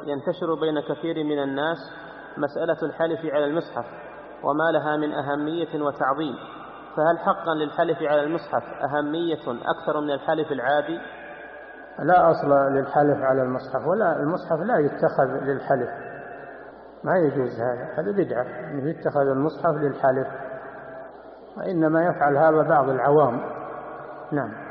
ينتشر بين كثير من الناس مسألة الحلف على المصحف وما لها من أهمية وتعظيم، فهل حقا للحلف على المصحف أهمية أكثر من الحلف العادي؟ لا أصل للحلف على المصحف، ولا المصحف لا يتخذ للحلف، ما يجوز هذا بدعة أن يتخذ المصحف للحلف، وإنما يفعل هذا بعض العوام. نعم.